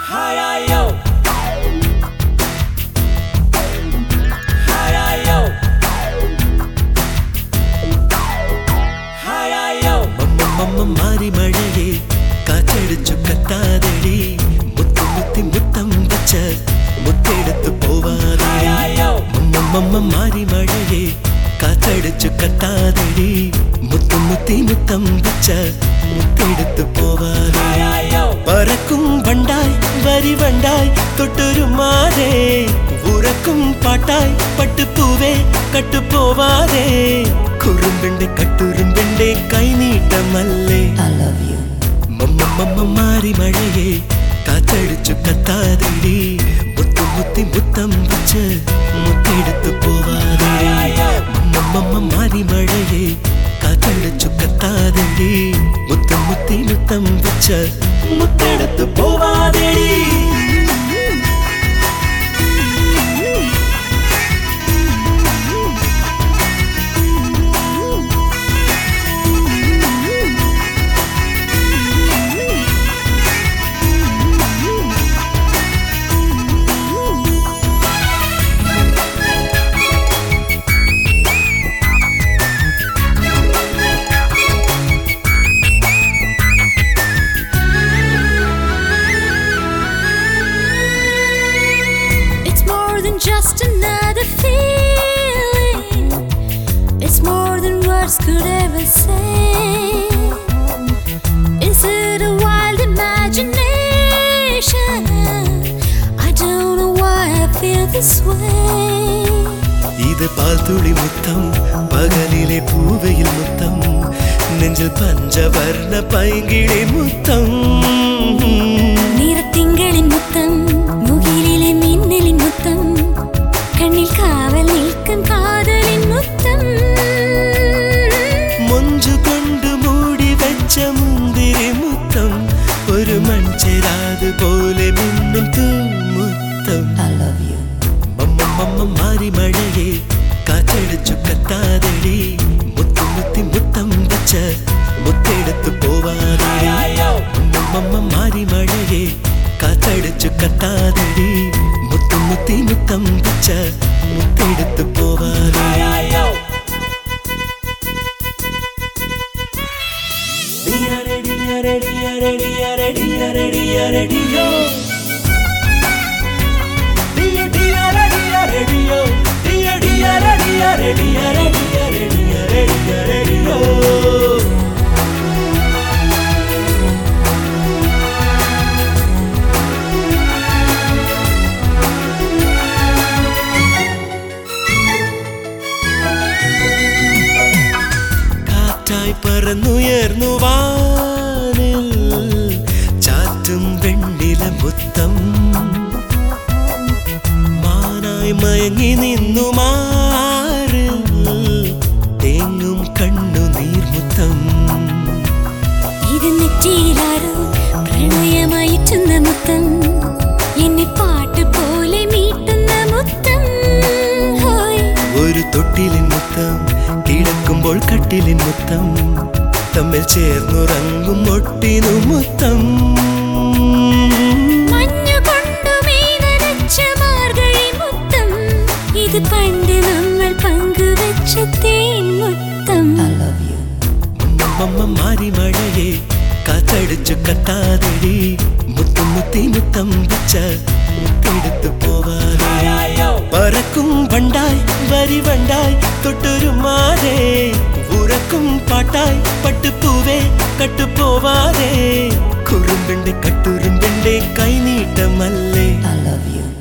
മാറി മഴയെ കാറ്റടിച്ചു കത്താതടി മുത്തി മുത്തി മുത്തം വച്ച മുത്തെടുത്തു പോവാതെ മാറി മഴയെ കാറ്റടിച്ചു കത്താതടി മുത്തി മുത്തി മുത്തം വച്ച മുത്തെടുത്തു പോവാതെ പറക്കും വണ്ടായി വരി വണ്ടായി തൊട്ടൊരു മാതേ ഉറക്കും പാട്ടായി പട്ടുപൂവേ കട്ടുപോവാതെ കുറുമ്പെണ്ടെ കട്ടുറുമ്പെണ്ടെ കൈനീട്ടമല്ലേ മാറി മഴയെ കാറ്റടിച്ചു കത്താതടി മുത്തു മുത്തി മുത്തം വച്ച് മുത്തെടുത്തു പോവാതെ മാറി മഴയെ കാറ്റടിച്ചു കത്താതടി മുത്തു മുത്തി മുത്തം വച്ച് മുത്തെടുത്തു പോവാതെടി Just another feeling. It's more than words could ever say. Is it a wild imagination? I don't know why I feel this way. ഇത് പാൽത്തുളി മുത്തം പകലിലെ പൂവയിൽ മുത്തം നെഞ്ചിൽ പഞ്ചവർണ്ണ പൈങ്കിളി മുത്തം നിറത്തിങ്കളിൻ മുത്തം മുകിലിലെ മിന്നലിൻ മുത്തം കണ്ണിൽ കാവൽ നിൽക്കും കാതലിൻ മുത്തം മൊഞ്ചു കൊണ്ട് മൂടി വെച്ച മുന്തിരി മുത്തം ഒരു മൺചെരാത് പോലെ മിന്നും തൂമുത്തം മാറി മഴയെ കാറ്റടിച്ചു കത്താതടി മുത്തി മുത്തി മുത്തം വച്ച മുത്തെടുത്തു പോവാതെ മാറി മഴയെ കാറ്റടിച്ചു കത്താതടി മുത്തു മുത്തി മുത്തം വച്ച മുത്തെടുത്തു പോവാതെ കാറ്റായി പറന്നുയർന്നു വാനിൽ ചാറ്റും വെണ്ണില മുത്തം മാനായി മയങ്ങി നിന്നു മാറിൽ തേങ്ങും കണ്ണുനീർ മുത്തം ഇത് നെറ്റിയിലാരോ പ്രണയമായിട്ടുന്ന മുത്തം എന്നെ പാട്ട് പോലെ മീട്ടുന്ന മുത്തം ഒരു തൊട്ടിലിൻ മുത്തം കിടക്കുമ്പോൾ കട്ടിലിൻ മുത്തം തമ്മിൽ ചേർന്നുറങ്ങും ഒട്ടിനു മുത്തം ഇത് പണ്ട് നമ്മൾ പങ്കുവെച്ച തേൻ മുത്തം മാറി മഴയെ കാറ്റടിച്ചു കത്താതടി മുത്തു മുത്തി മുത്തം വച്ച മുത്തെടുത്തു പോവാതെ പറക്കും വണ്ടായി വരി വണ്ടായി തൊട്ടൊരു മാതേ ഉറക്കും പാട്ടായി പട്ടുപൂവേ കട്ടുപോവാതെ കുറുമ്പെണ്ടെ കട്ടുറുമ്പെണ്ടെ കൈനീട്ടമല്ലേ